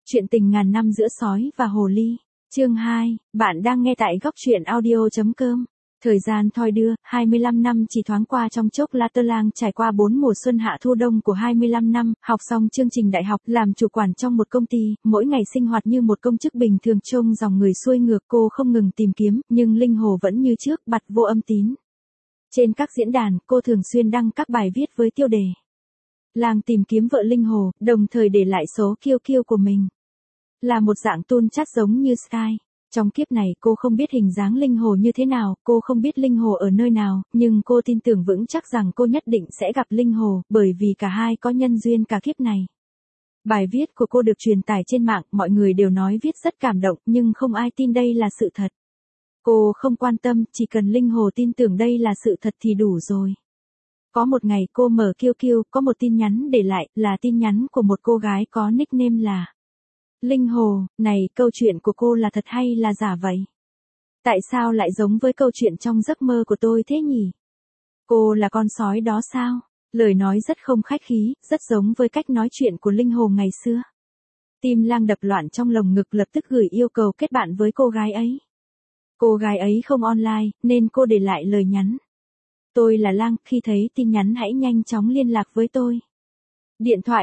Chuyện tình ngàn năm giữa sói và hồ ly. Chương 2, bạn đang nghe tại góc truyện audio.com. Thời gian thoi đưa, 25 năm chỉ thoáng qua trong chốc lát. Tơ Lang trải qua 4 mùa xuân hạ thu đông của 25 năm, học xong chương trình đại học, làm chủ quản trong một công ty, mỗi ngày sinh hoạt như một công chức bình thường trông dòng người xuôi ngược. Cô không ngừng tìm kiếm, nhưng linh hồ vẫn như trước, bặt vô âm tín. Trên các diễn đàn, cô thường xuyên đăng các bài viết với tiêu đề Lang tìm kiếm vợ linh hồ, đồng thời để lại số kiêu kiêu của mình. Là một dạng tool chat giống như Skype. Trong kiếp này cô không biết hình dáng linh hồ như thế nào, cô không biết linh hồ ở nơi nào, nhưng cô tin tưởng vững chắc rằng cô nhất định sẽ gặp linh hồ, bởi vì cả hai có nhân duyên cả kiếp này. Bài viết của cô được truyền tải trên mạng, mọi người đều nói viết rất cảm động, nhưng không ai tin đây là sự thật. Cô không quan tâm, chỉ cần linh hồ tin tưởng đây là sự thật thì đủ rồi. Có một ngày cô mở QQ, có một tin nhắn để lại, là tin nhắn của một cô gái có nickname là Linh Hồ. Này, câu chuyện của cô là thật hay là giả vậy? Tại sao lại giống với câu chuyện trong giấc mơ của tôi thế nhỉ? Cô là con sói đó sao? Lời nói rất không khách khí, rất giống với cách nói chuyện của Linh Hồ ngày xưa. Tim Lang đập loạn trong lồng ngực, lập tức gửi yêu cầu kết bạn với cô gái ấy. Cô gái ấy không online, nên cô để lại lời nhắn. Tôi là Lang, khi thấy tin nhắn hãy nhanh chóng liên lạc với tôi. Điện thoại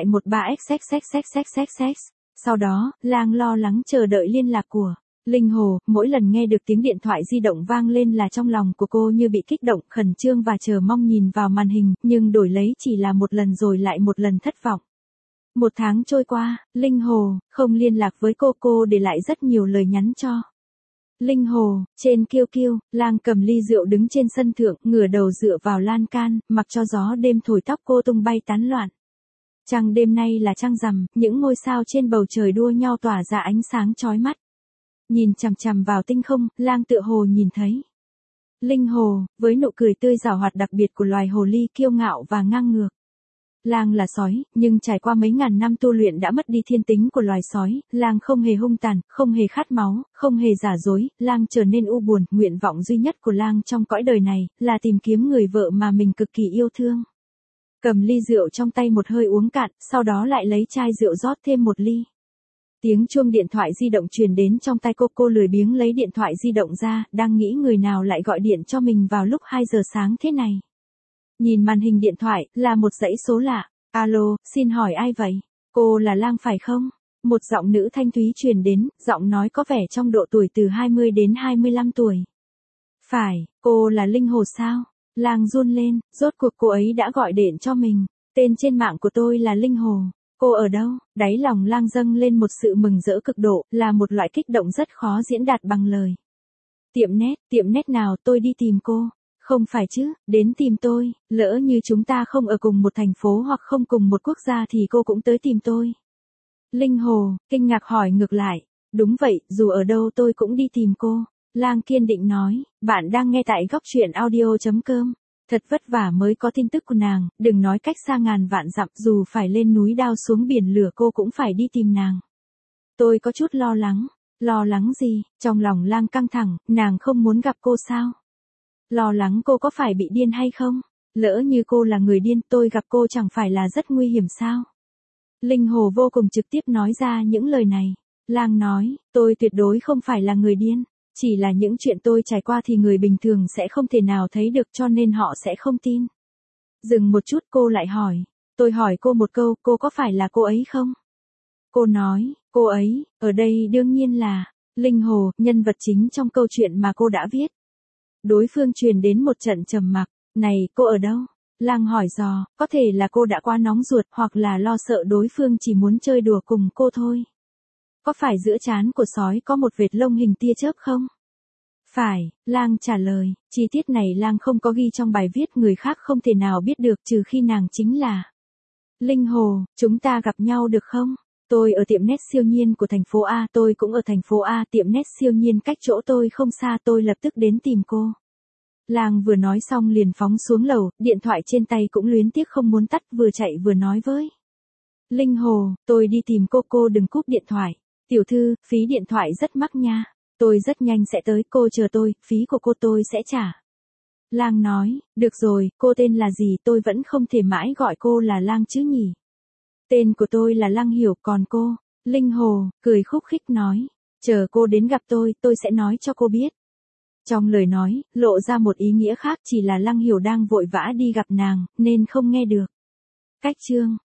13xxxxxxx. Sau đó, Lang lo lắng chờ đợi liên lạc của Linh Hồ. Mỗi lần nghe được tiếng điện thoại di động vang lên là trong lòng của cô như bị kích động, khẩn trương và chờ mong nhìn vào màn hình, nhưng đổi lấy chỉ là một lần rồi lại một lần thất vọng. 1 tháng trôi qua, Linh Hồ không liên lạc với cô để lại rất nhiều lời nhắn cho Linh Hồ. Trên QQ, Lang cầm ly rượu đứng trên sân thượng, ngửa đầu dựa vào lan can, mặc cho gió đêm thổi tóc cô tung bay tán loạn. Trăng đêm nay là trăng rằm, những ngôi sao trên bầu trời đua nhau tỏa ra ánh sáng chói mắt. Nhìn chằm chằm vào tinh không, Lang tựa hồ nhìn thấy Linh Hồ, với nụ cười tươi giảo hoạt đặc biệt của loài hồ ly kiêu ngạo và ngang ngược. Lang là sói, nhưng trải qua mấy ngàn năm tu luyện đã mất đi thiên tính của loài sói. Lang không hề hung tàn, không hề khát máu, không hề giả dối. Lang trở nên u buồn. Nguyện vọng duy nhất của Lang trong cõi đời này là tìm kiếm người vợ mà mình cực kỳ yêu thương. Cầm ly rượu trong tay một hơi uống cạn, sau đó lại lấy chai rượu rót thêm một ly. Tiếng chuông điện thoại di động truyền đến trong tai cô lười biếng lấy điện thoại di động ra, đang nghĩ người nào lại gọi điện cho mình vào lúc 2 giờ sáng thế này. Nhìn màn hình điện thoại, là một dãy số lạ. Alo, xin hỏi ai vậy? Cô là Lang phải không? Một giọng nữ thanh thúy truyền đến, giọng nói có vẻ trong độ tuổi từ 20 đến 25 tuổi. Phải, cô là Linh Hồ sao? Lang run lên, rốt cuộc cô ấy đã gọi điện cho mình. Tên trên mạng của tôi là Linh Hồ. Cô ở đâu? Đáy lòng Lang dâng lên một sự mừng rỡ cực độ, là một loại kích động rất khó diễn đạt bằng lời. Tiệm nét nào, tôi đi tìm cô. Không phải chứ, đến tìm tôi, lỡ như chúng ta không ở cùng một thành phố hoặc không cùng một quốc gia thì cô cũng tới tìm tôi. Linh Hồ kinh ngạc hỏi ngược lại. Đúng vậy, dù ở đâu tôi cũng đi tìm cô. Lang kiên định nói, bạn đang nghe tại góc truyện audio.com. Thật vất vả mới có tin tức của nàng, đừng nói cách xa ngàn vạn dặm, dù phải lên núi đao xuống biển lửa cô cũng phải đi tìm nàng. Tôi có chút lo lắng. Lo lắng gì? Trong lòng Lang căng thẳng, nàng không muốn gặp cô sao? Lo lắng cô có phải bị điên hay không? Lỡ như cô là người điên, tôi gặp cô chẳng phải là rất nguy hiểm sao? Linh Hồ vô cùng trực tiếp nói ra những lời này. Lang nói, tôi tuyệt đối không phải là người điên. Chỉ là những chuyện tôi trải qua thì người bình thường sẽ không thể nào thấy được, cho nên họ sẽ không tin. Dừng một chút cô lại hỏi. Tôi hỏi cô một câu, cô có phải là cô ấy không? Cô nói, cô ấy, ở đây đương nhiên là Linh Hồ, nhân vật chính trong câu chuyện mà cô đã viết. Đối phương truyền đến một trận trầm mặc. Này, cô ở đâu? Lang hỏi dò, có thể là cô đã quá nóng ruột, hoặc là lo sợ đối phương chỉ muốn chơi đùa cùng cô thôi. Có phải giữa trán của sói có một vệt lông hình tia chớp không? Phải, Lang trả lời. Chi tiết này Lang không có ghi trong bài viết, người khác không thể nào biết được trừ khi nàng chính là Linh Hồ. Chúng ta gặp nhau được không? Tôi ở tiệm nét siêu nhiên của thành phố A, tôi cũng ở thành phố A, tiệm nét siêu nhiên cách chỗ tôi không xa, tôi lập tức đến tìm cô. Lang vừa nói xong liền phóng xuống lầu, điện thoại trên tay cũng luyến tiếc không muốn tắt, vừa chạy vừa nói với Linh Hồ, tôi đi tìm cô đừng cúp điện thoại. Tiểu thư, phí điện thoại rất mắc nha. Tôi rất nhanh sẽ tới, cô chờ tôi, phí của cô tôi sẽ trả. Lang nói, được rồi, cô tên là gì, tôi vẫn không thể mãi gọi cô là Lang chứ nhỉ. Tên của tôi là Lang Hiểu, còn cô? Linh Hồ, cười khúc khích nói. Chờ cô đến gặp tôi sẽ nói cho cô biết. Trong lời nói, lộ ra một ý nghĩa khác chỉ là Lăng Hiểu đang vội vã đi gặp nàng, nên không nghe được. Cách chương